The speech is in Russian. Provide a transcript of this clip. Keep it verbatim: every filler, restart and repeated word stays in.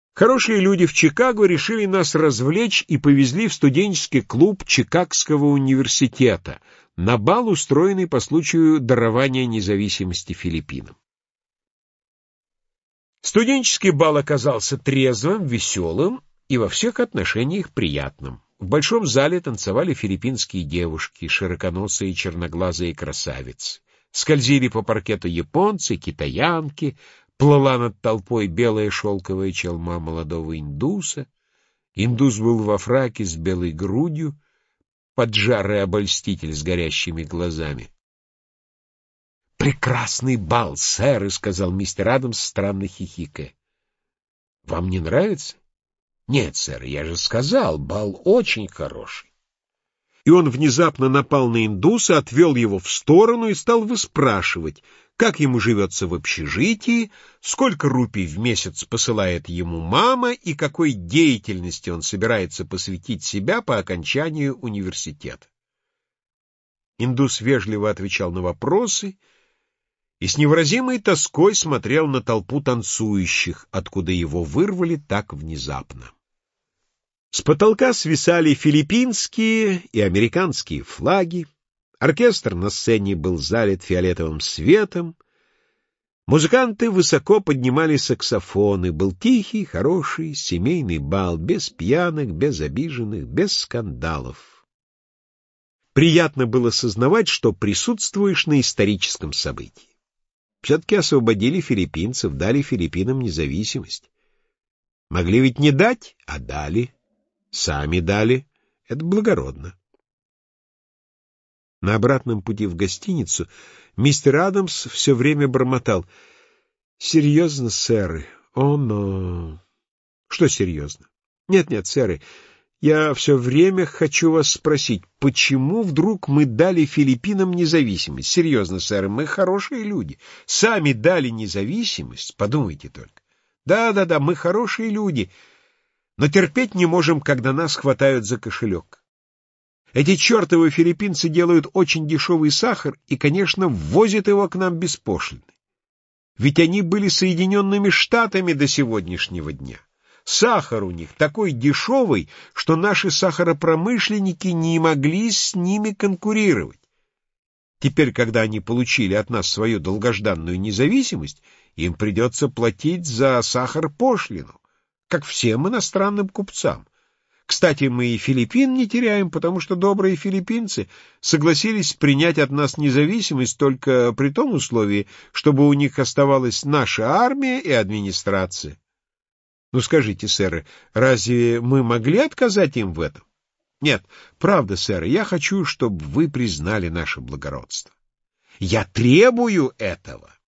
Хорошие люди в Чикаго решили нас развлечь и повезли в студенческий клуб Чикагского университета на бал, устроенный по случаю дарования независимости Филиппинам. Студенческий бал оказался трезвым, веселым и во всех отношениях приятным. В большом зале танцевали филиппинские девушки, широконосые черноглазые красавицы. Скользили по паркету японцы, китаянки, плыла над толпой белая шелковая челма молодого индуса. Индус был во фраке с белой грудью, поджарый обольститель с горящими глазами. «Прекрасный бал, сэр!» — сказал мистер Адамс, странно хихикая. «Вам не нравится?» «Нет, сэр, я же сказал, бал очень хороший». И он внезапно напал на индуса, отвел его в сторону и стал выспрашивать, как ему живется в общежитии, сколько рупий в месяц посылает ему мама и какой деятельности он собирается посвятить себя по окончанию университета. Индус вежливо отвечал на вопросы и с невыразимой тоской смотрел на толпу танцующих, откуда его вырвали так внезапно. С потолка свисали филиппинские и американские флаги, оркестр на сцене был залит фиолетовым светом, музыканты высоко поднимали саксофоны, был тихий, хороший, семейный бал, без пьяных, без обиженных, без скандалов. Приятно было сознавать, что присутствуешь на историческом событии. Все-таки освободили филиппинцев, дали Филиппинам независимость. Могли ведь не дать, а дали. Сами дали. Это благородно. На обратном пути в гостиницу мистер Адамс все время бормотал. «Серьезно, сэры? О, но...» «Что серьезно?» «Нет-нет, сэры, я все время хочу вас спросить, почему вдруг мы дали Филиппинам независимость? Серьезно, сэры, мы хорошие люди. Сами дали независимость, подумайте только. Да-да-да, мы хорошие люди, но терпеть не можем, когда нас хватают за кошелек. Эти чертовы филиппинцы делают очень дешевый сахар и, конечно, ввозят его к нам без пошлины. Ведь они были Соединенными Штатами до сегодняшнего дня. Сахар у них такой дешевый, что наши сахаропромышленники не могли с ними конкурировать. Теперь, когда они получили от нас свою долгожданную независимость, им придется платить за сахар пошлину, как всем иностранным купцам. Кстати, мы и Филиппин не теряем, потому что добрые филиппинцы согласились принять от нас независимость только при том условии, чтобы у них оставалась наша армия и администрация. Ну скажите, сэры, разве мы могли отказать им в этом? Нет, правда, сэры, я хочу, чтобы вы признали наше благородство. Я требую этого.